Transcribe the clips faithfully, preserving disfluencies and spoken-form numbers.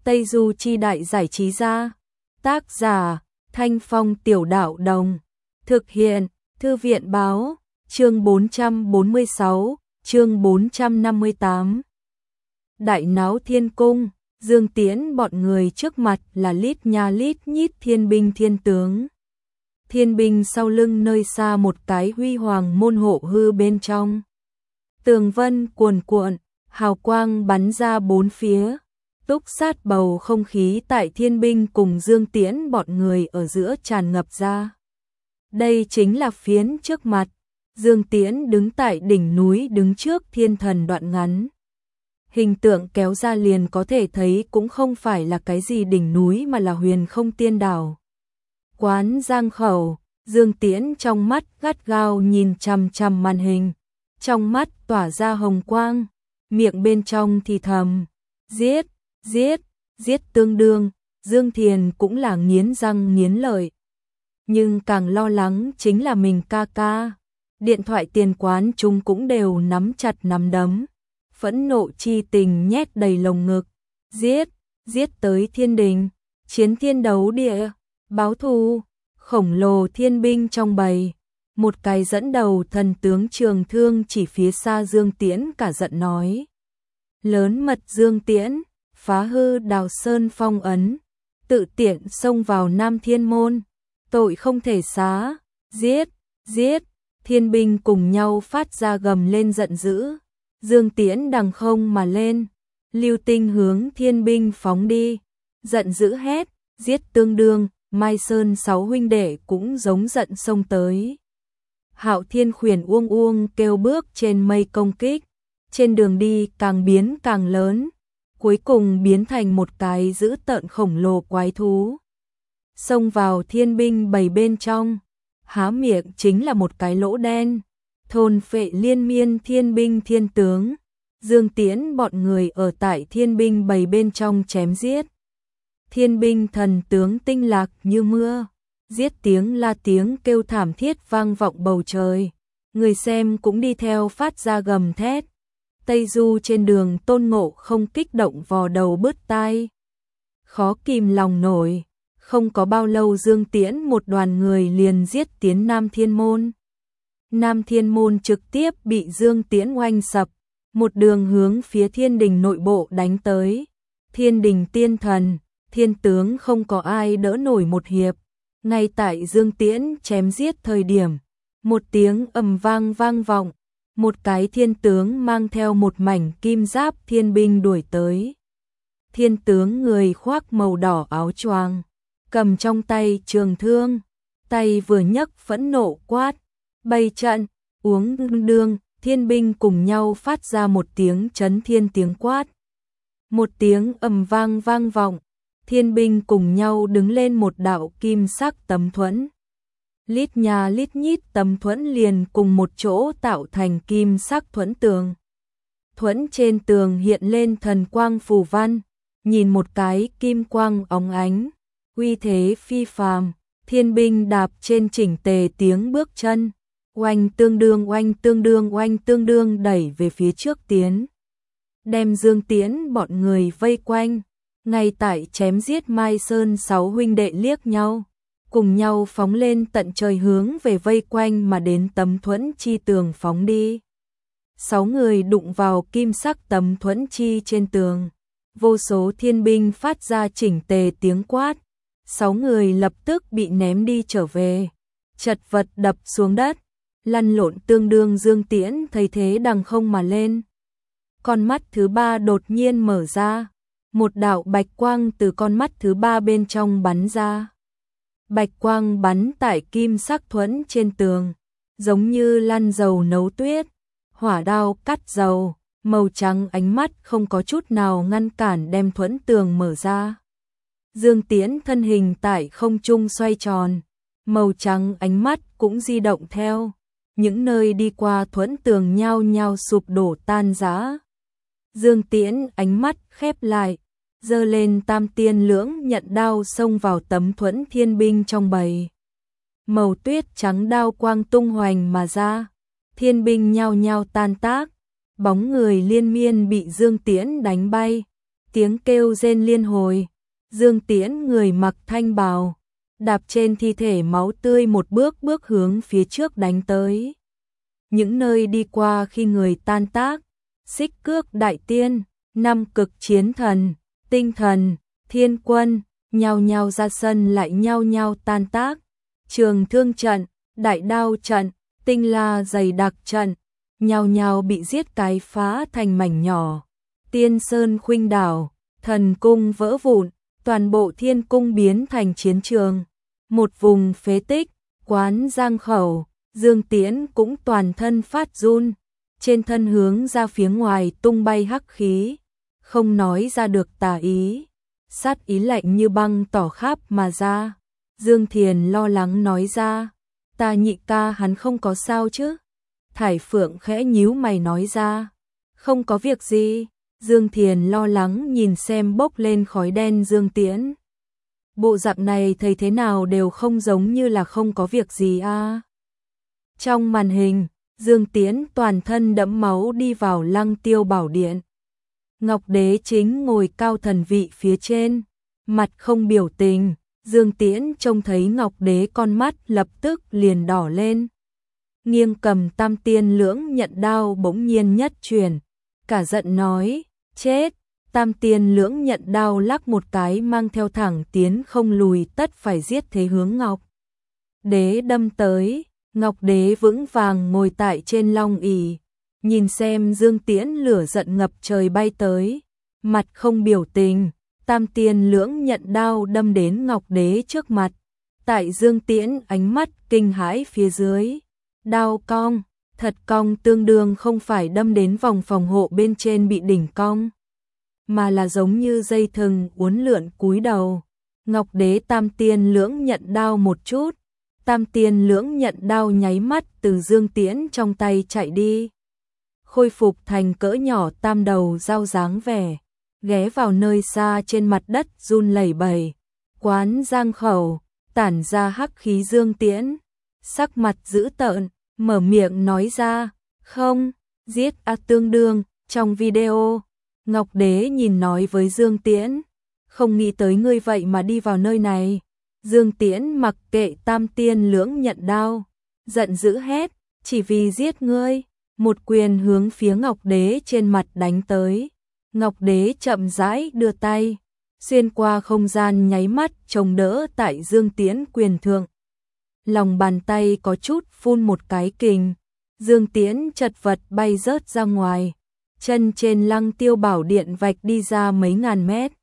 Tây Du Chi Đại Giải Trí Gia. Tác giả Thanh Phong Tiểu Đạo Đồng. Thực hiện Thư viện Báo. Chương bốn trăm bốn mươi sáu, chương bốn trăm năm mươi tám. Đại náo thiên cung, Dương Tiễn bọn người trước mặt là lít nha lít nhít thiên binh thiên tướng. Thiên binh sau lưng nơi xa một cái huy hoàng môn hộ hư bên trong. Tường vân cuồn cuộn, hào quang bắn ra bốn phía, túc sát bầu không khí tại thiên binh cùng Dương Tiễn bọn người ở giữa tràn ngập ra. Đây chính là phiến trước mặt, Dương Tiễn đứng tại đỉnh núi đứng trước thiên thần đoạn ngắn. Hình tượng kéo ra liền có thể thấy cũng không phải là cái gì đỉnh núi mà là huyền không tiên đảo. Quán Giang Khẩu, Dương Tiễn trong mắt gắt gao nhìn chằm chằm màn hình, trong mắt tỏa ra hồng quang, miệng bên trong thì thầm, giết, giết, giết tương đương, Dương Thiền cũng là nghiến răng nghiến lợi. Nhưng càng lo lắng chính là mình ca ca, điện thoại tiền quán chúng cũng đều nắm chặt nắm đấm, phẫn nộ chi tình nhét đầy lồng ngực, giết, giết tới thiên đình, chiến thiên đấu địa, báo thù, khổng lồ thiên binh trong bầy. Một cái dẫn đầu thần tướng Trường Thương chỉ phía xa Dương Tiễn cả giận nói. Lớn mật Dương Tiễn, phá hư Đào Sơn phong ấn, tự tiện xông vào Nam Thiên Môn, tội không thể xá, giết, giết, thiên binh cùng nhau phát ra gầm lên giận dữ. Dương Tiễn đằng không mà lên, lưu tinh hướng thiên binh phóng đi, giận dữ hét, giết tương đương, Mai Sơn sáu huynh đệ cũng giống giận xông tới. Hạo Thiên khuyển uông uông kêu bước trên mây công kích, trên đường đi càng biến càng lớn, cuối cùng biến thành một cái dữ tợn khổng lồ quái thú. Xông vào thiên binh bầy bên trong, há miệng chính là một cái lỗ đen, thôn phệ liên miên thiên binh thiên tướng. Dương Tiễn bọn người ở tại thiên binh bầy bên trong chém giết. Thiên binh thần tướng tinh lạc như mưa, giết tiếng la tiếng kêu thảm thiết vang vọng bầu trời. Người xem cũng đi theo phát ra gầm thét. Tây Du trên đường Tôn Ngộ không kích động vò đầu bứt tai. Khó kìm lòng nổi, không có bao lâu Dương Tiễn một đoàn người liền giết tiến Nam Thiên Môn. Nam Thiên Môn trực tiếp bị Dương Tiễn oanh sập, một đường hướng phía thiên đình nội bộ đánh tới. Thiên đình tiên thần, thiên tướng không có ai đỡ nổi một hiệp. Ngay tại Dương Tiễn chém giết thời điểm, một tiếng ầm vang vang vọng, một cái thiên tướng mang theo một mảnh kim giáp thiên binh đuổi tới. Thiên tướng người khoác màu đỏ áo choàng, cầm trong tay trường thương, tay vừa nhấc phẫn nộ quát, bày trận, uống đương, thiên binh cùng nhau phát ra một tiếng chấn thiên tiếng quát. Một tiếng ầm vang vang vọng, thiên binh cùng nhau đứng lên một đạo kim sắc tấm thuẫn. Lít nha lít nhít tấm thuẫn liền cùng một chỗ tạo thành kim sắc thuẫn tường. Thuẫn trên tường hiện lên thần quang phù văn, nhìn một cái kim quang óng ánh, uy thế phi phàm. Thiên binh đạp trên chỉnh tề tiếng bước chân, oanh tương đương oanh tương đương oanh tương đương đẩy về phía trước tiến, đem Dương Tiễn bọn người vây quanh. Ngay tại chém giết Mai Sơn sáu huynh đệ liếc nhau, cùng nhau phóng lên tận trời hướng về vây quanh mà đến tấm thuẫn chi tường phóng đi. Sáu người đụng vào kim sắc tấm thuẫn chi trên tường, vô số thiên binh phát ra chỉnh tề tiếng quát. Sáu người lập tức bị ném đi trở về, chật vật đập xuống đất, lăn lộn tương đương. Dương Tiễn thấy thế đằng không mà lên. Con mắt thứ ba đột nhiên mở ra, một đạo bạch quang từ con mắt thứ ba bên trong bắn ra. Bạch quang bắn tại kim sắc thuẫn trên tường, giống như lăn dầu nấu tuyết, hỏa đao cắt dầu, màu trắng ánh mắt không có chút nào ngăn cản đem thuẫn tường mở ra. Dương Tiễn thân hình tại không trung xoay tròn, màu trắng ánh mắt cũng di động theo, những nơi đi qua thuẫn tường nhao nhao sụp đổ tan rã. Dương Tiễn ánh mắt khép lại, giơ lên tam tiên lưỡng nhận đao xông vào tấm thuẫn thiên binh trong bầy. Màu tuyết trắng đao quang tung hoành mà ra, thiên binh nhao nhao tan tác, bóng người liên miên bị Dương Tiễn đánh bay, tiếng kêu rên liên hồi. Dương Tiễn người mặc thanh bào, đạp trên thi thể máu tươi một bước bước hướng phía trước đánh tới. Những nơi đi qua khi người tan tác, Xích Cước Đại Tiên, Năm Cực Chiến Thần, Tinh Thần, Thiên Quân, nhao nhao ra sân lại nhao nhao tan tác. Trường Thương trận, Đại Đao trận, Tinh La dày đặc trận, nhao nhao bị giết cái phá thành mảnh nhỏ. Tiên Sơn khuynh đảo, Thần Cung vỡ vụn, toàn bộ Thiên Cung biến thành chiến trường. Một vùng phế tích, Quán Giang khẩu, Dương Tiễn cũng toàn thân phát run, trên thân hướng ra phía ngoài tung bay hắc khí, không nói ra được tà ý, sát ý lạnh như băng tỏ khắp mà ra. Dương Thiền lo lắng nói ra, ta nhị ca hắn không có sao chứ? Thải Phượng khẽ nhíu mày nói ra, không có việc gì. Dương Thiền lo lắng nhìn xem bốc lên khói đen Dương Tiễn. Bộ dạng này thấy thế nào đều không giống như là không có việc gì a. À. Trong màn hình, Dương Tiễn toàn thân đẫm máu đi vào Lăng Tiêu Bảo Điện. Ngọc Đế chính ngồi cao thần vị phía trên, mặt không biểu tình. Dương Tiễn trông thấy Ngọc Đế con mắt lập tức liền đỏ lên. Nghiêng cầm Tam Tiên Lưỡng Nhận đao bỗng nhiên nhất chuyển, cả giận nói, chết. Tam Tiên Lưỡng Nhận đao lắc một cái mang theo thẳng tiến không lùi, tất phải giết thế hướng Ngọc Đế đâm tới. Ngọc Đế vững vàng ngồi tại trên long ỷ, nhìn xem Dương Tiễn lửa giận ngập trời bay tới, mặt không biểu tình. Tam Tiên Lưỡng Nhận đao đâm đến Ngọc Đế trước mặt, tại Dương Tiễn ánh mắt kinh hãi phía dưới, đao cong, thật cong, tương đương không phải đâm đến vòng phòng hộ bên trên bị đỉnh cong, mà là giống như dây thừng uốn lượn cúi đầu. Ngọc Đế Tam Tiên Lưỡng Nhận đao một chút, Tam Tiên Lưỡng Nhận đao nháy mắt từ Dương Tiễn trong tay chạy đi, khôi phục thành cỡ nhỏ tam đầu dao dáng vẻ, ghé vào nơi xa trên mặt đất run lẩy bẩy. Quán Giang khẩu, tản ra hắc khí Dương Tiễn, sắc mặt dữ tợn, mở miệng nói ra, không, giết a tương đương. Trong video, Ngọc Đế nhìn nói với Dương Tiễn, không nghĩ tới ngươi vậy mà đi vào nơi này. Dương Tiễn mặc kệ Tam Tiên Lưỡng Nhận đao, giận dữ hét, chỉ vì giết ngươi, một quyền hướng phía Ngọc Đế trên mặt đánh tới. Ngọc Đế chậm rãi đưa tay, xuyên qua không gian nháy mắt chống đỡ tại Dương Tiễn quyền thượng. Lòng bàn tay có chút phun một cái kình, Dương Tiễn chật vật bay rớt ra ngoài, chân trên Lăng Tiêu Bảo Điện vạch đi ra mấy ngàn mét,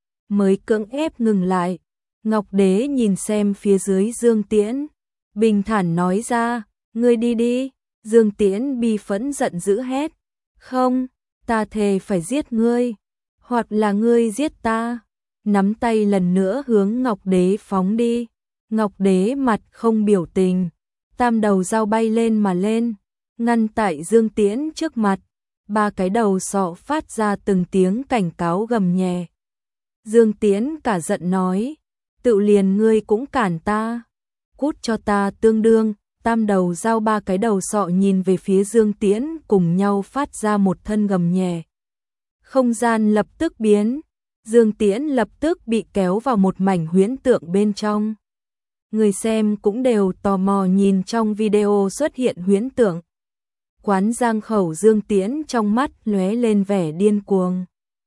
mới cưỡng ép ngừng lại. Ngọc Đế nhìn xem phía dưới Dương Tiễn, bình thản nói ra, ngươi đi đi. Dương Tiễn bi phẫn giận dữ hét, không, ta thề phải giết ngươi, hoặc là ngươi giết ta. Nắm tay lần nữa hướng Ngọc Đế phóng đi. Ngọc Đế mặt không biểu tình, tam đầu dao bay lên mà lên, ngăn tại Dương Tiễn trước mặt. Ba cái đầu sọ phát ra từng tiếng cảnh cáo gầm nhẹ. Dương Tiễn cả giận nói, tự liền ngươi cũng cản ta, cút cho ta tương đương. Tam đầu dao ba cái đầu sọ nhìn về phía Dương Tiễn cùng nhau phát ra một thân gầm nhẹ. Không gian lập tức biến, Dương Tiễn lập tức bị kéo vào một mảnh huyễn tượng bên trong. Người xem cũng đều tò mò nhìn trong video xuất hiện huyễn tượng. Quán Giang khẩu Dương Tiễn trong mắt lóe lên vẻ điên cuồng,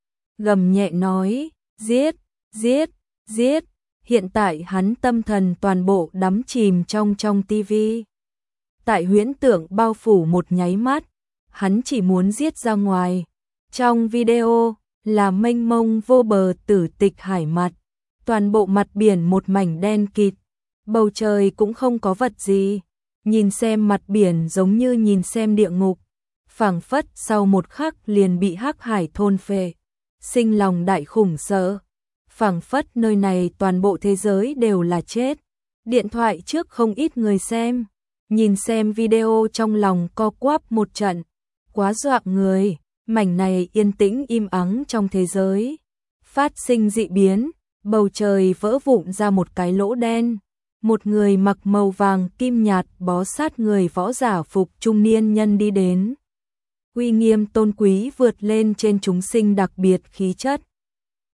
gầm nhẹ nói, giết, giết, giết. Hiện tại hắn tâm thần toàn bộ đắm chìm trong trong tivi. Tại huyễn tượng bao phủ một nháy mắt, hắn chỉ muốn giết ra ngoài. Trong video là mênh mông vô bờ tử tịch hải mặt, toàn bộ mặt biển một mảnh đen kịt, bầu trời cũng không có vật gì. Nhìn xem mặt biển giống như nhìn xem địa ngục, phảng phất sau một khắc liền bị hắc hải thôn phệ, sinh lòng đại khủng sợ. Phảng phất nơi này toàn bộ thế giới đều là chết. Điện thoại trước không ít người xem, nhìn xem video trong lòng co quắp một trận, quá dọa người. Mảnh này yên tĩnh im ắng trong thế giới phát sinh dị biến, bầu trời vỡ vụn ra một cái lỗ đen. Một người mặc màu vàng kim nhạt bó sát người võ giả phục trung niên nhân đi đến, uy nghiêm tôn quý vượt lên trên chúng sinh đặc biệt khí chất.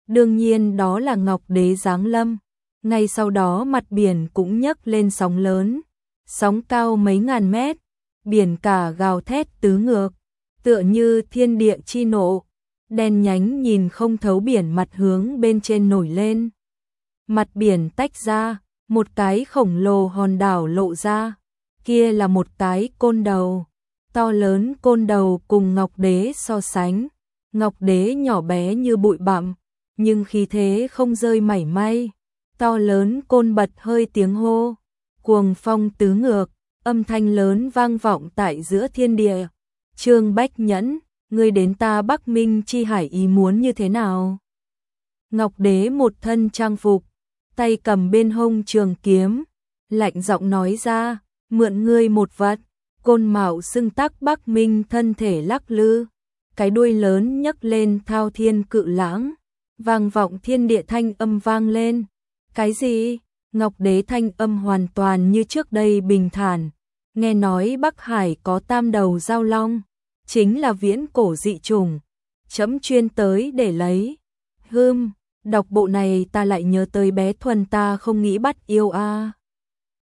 Đương nhiên đó là Ngọc Đế giáng lâm. Ngay sau đó mặt biển cũng nhấc lên sóng lớn, sóng cao mấy ngàn mét, biển cả gào thét tứ ngược, tựa như thiên địa chi nộ, đen nhánh nhìn không thấu biển mặt hướng bên trên nổi lên. Mặt biển tách ra, một cái khổng lồ hòn đảo lộ ra, kia là một cái côn đầu, to lớn côn đầu cùng Ngọc Đế so sánh, Ngọc Đế nhỏ bé như bụi bặm, nhưng khí thế không rơi mảy may, to lớn côn bật hơi tiếng hô, cuồng phong tứ ngược, âm thanh lớn vang vọng tại giữa thiên địa. Trương Bách Nhẫn, ngươi đến ta Bắc Minh chi hải ý muốn như thế nào? Ngọc Đế một thân trang phục, tay cầm bên hông trường kiếm, lạnh giọng nói ra, mượn ngươi một vật. Côn mạo xưng tắc Bắc Minh thân thể lắc lư, cái đuôi lớn nhấc lên thao thiên cự lãng, vang vọng thiên địa thanh âm vang lên. Cái gì? Ngọc Đế thanh âm hoàn toàn như trước đây bình thản, nghe nói Bắc Hải có tam đầu giao long, chính là viễn cổ dị trùng, chấm chuyên tới để lấy. Hưm, đọc bộ này ta lại nhớ tới bé Thuần ta không nghĩ bắt yêu a. À.